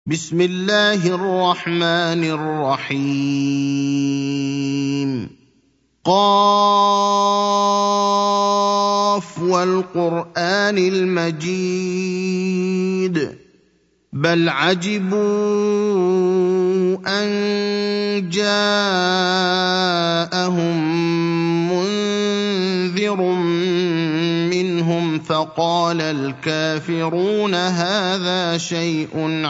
بسم الله الرحمن الرحيم قاف والقرآن المجيد بل عجبوا أن جاءهم منذر منهم فقال الكافرون هذا شيء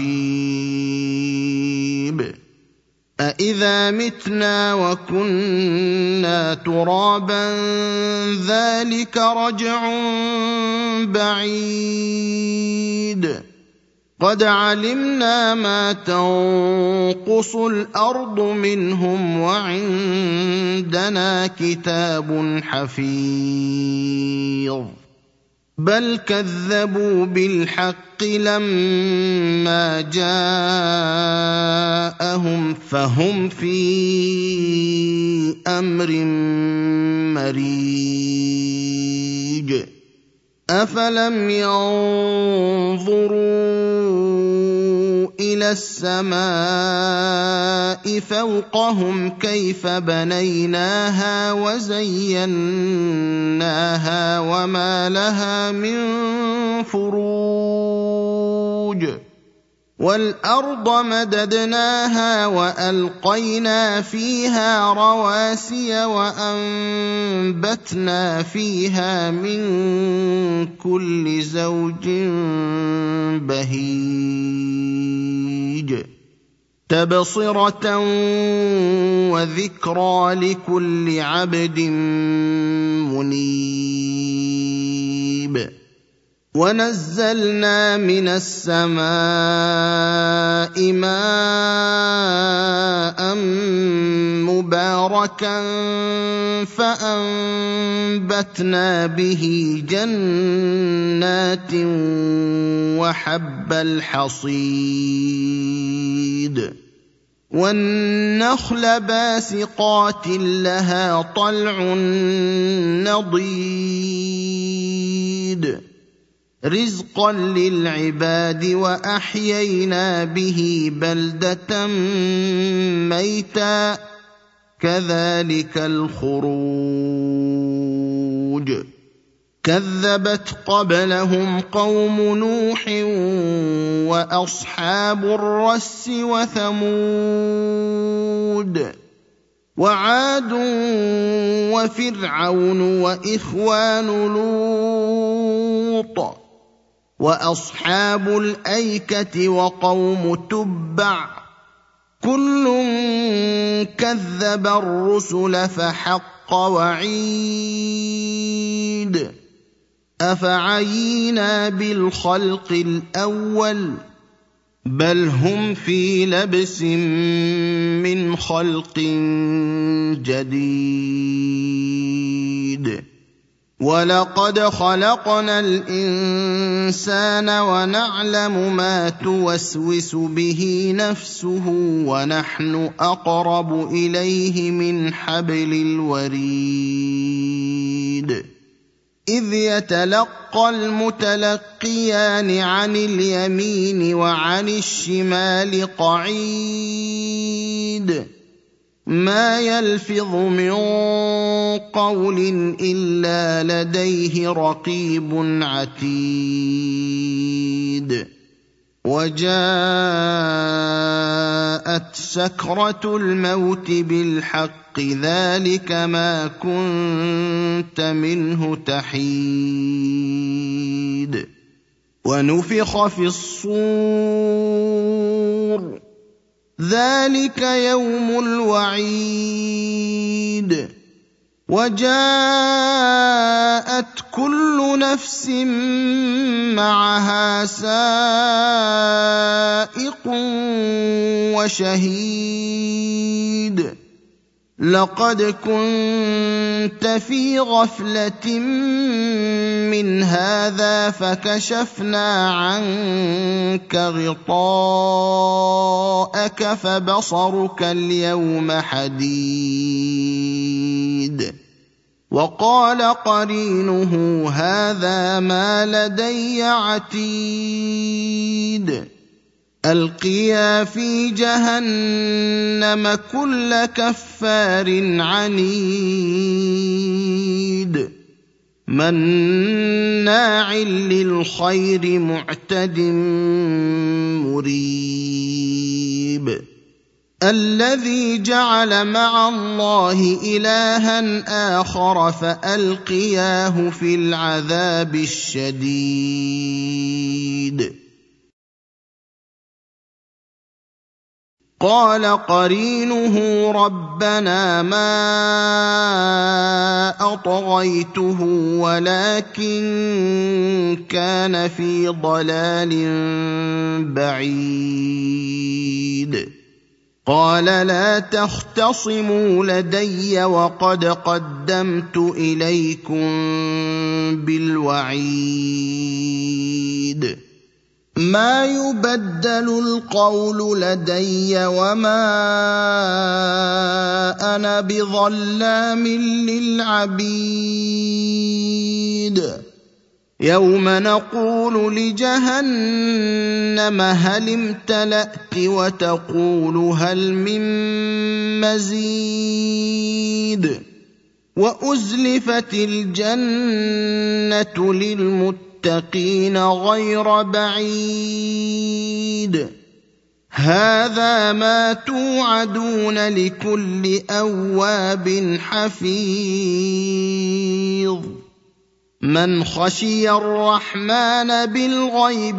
عجيب أإذا متنا وكنا ترابا ذلك رجع بعيد قد علمنا ما تنقص الأرض منهم وعندنا كتاب حفيظ بل كذبوا بالحق لما جاءهم فهم في أمر مريج أفلم ينظروا إلى السماء فوقهم كيف بنيناها وزيناها وما لها من فروج والأرض مددناها وألقينا فيها رواسي وأنبتنا فيها من كل زوج بهيج تبصرة وذكرى لكل عبد منيب ونزلنا من السماء ماء مباركا فأنبتنا به جنات وحب الحصيد والنخل باسقات لها طلع نضيد رزقا للعباد وأحيينا به بلدة ميتا كذلك الخروج كذبت قبلهم قوم نوح وأصحاب الرس وثمود وعاد وفرعون وإخوان لوط وأصحاب الأيكة وقوم تبع كل كذب الرسل فحق وعيد أفعينا بالخلق الأول بل هم في لبس من خلق جديد ولقد خلقنا الإنسان ونعلم ما توسوس به نفسه ونحن أقرب إليه من حبل الوريد إذ يتلقى المتلقيان عن اليمين وعن الشمال قعيد ما يلفظ من قول إلا لديه رقيب عتيد وجاءت سكرة الموت بالحق ذلك ما كنت منه تحيد ونفخ في الصور ذلك يوم الوعيد وجاءت كل نفس معها سائق وشهيد لقد كنت في غفلة من هذا فكشفنا عنك غطاءك فبصرك اليوم حديد وقال قرينه هذا ما لدي عتيد ألقيا في جهنم كل كفار عنيد مناع للخير معتد مريب الذي جعل مع الله إلها آخر فألقياه في العذاب الشديد قال قرينه ربنا ما أطغيته ولكن كان في ضلال بعيد قال لا تختصموا لدي وقد قدمت إليكم بالوعيد ما يبدل القول لدي وما أنا بظلام للعبيد يوم نقول لجهنم هل امتلأت وتقول هل من مزيد وأزلفت الجنة للمتقين غير بعيد هذا ما توعدون لكل أواب حفيظ من خشي الرحمن بالغيب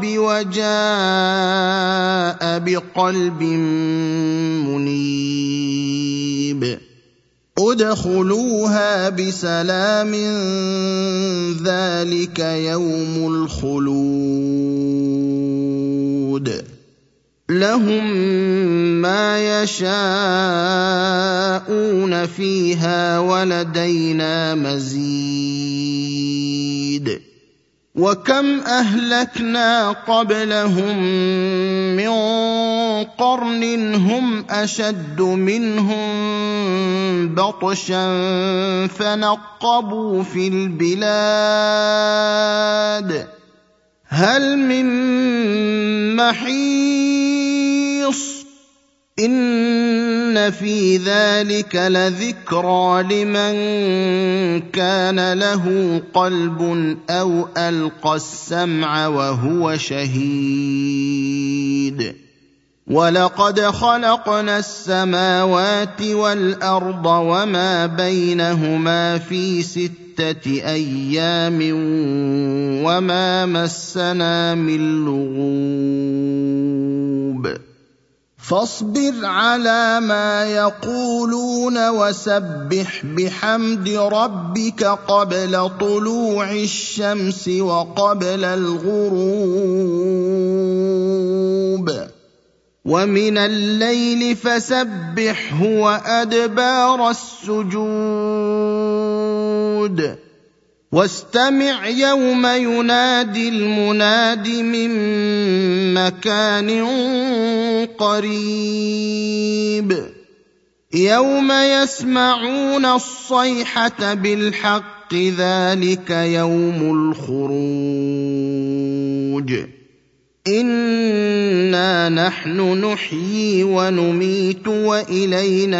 وجاء بقلب منيب ادخلوها بسلام ذلك يوم الخلود لهم ما يشاءون فيها ولدينا مزيد وكم أهلكنا قبلهم من قرن هم أشد منهم بطشا فنقبوا في البلاد هل من محيص إن في ذلك لذكرى لمن كان له قلب أو ألقى السمع وهو شهيد ولقد خلقنا السماوات والأرض وما بينهما في 6 أيام وما مسنا من لغوب فاصبر على ما يقولون وسبح بحمد ربك قبل طلوع الشمس وقبل الغروب ومن الليل فسبحه وأدبار السجود واستمع يوم ينادي المناد من مكان قريب يوم يسمعون الصيحة بالحق ذلك يوم الخروج إنا نحن نحيي ونميت وإلينا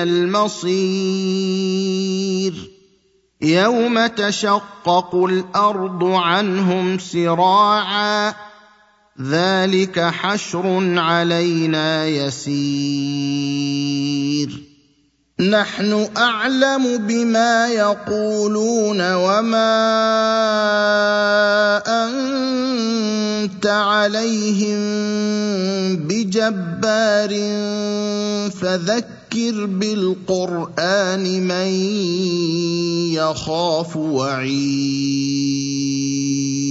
المصير يوم تشقق الأرض عنهم سراعا ذلك حشر علينا يسير نحن أعلم بما يقولون وما أنت عليهم بجبار فذكر بالقرآن من يخاف وعيد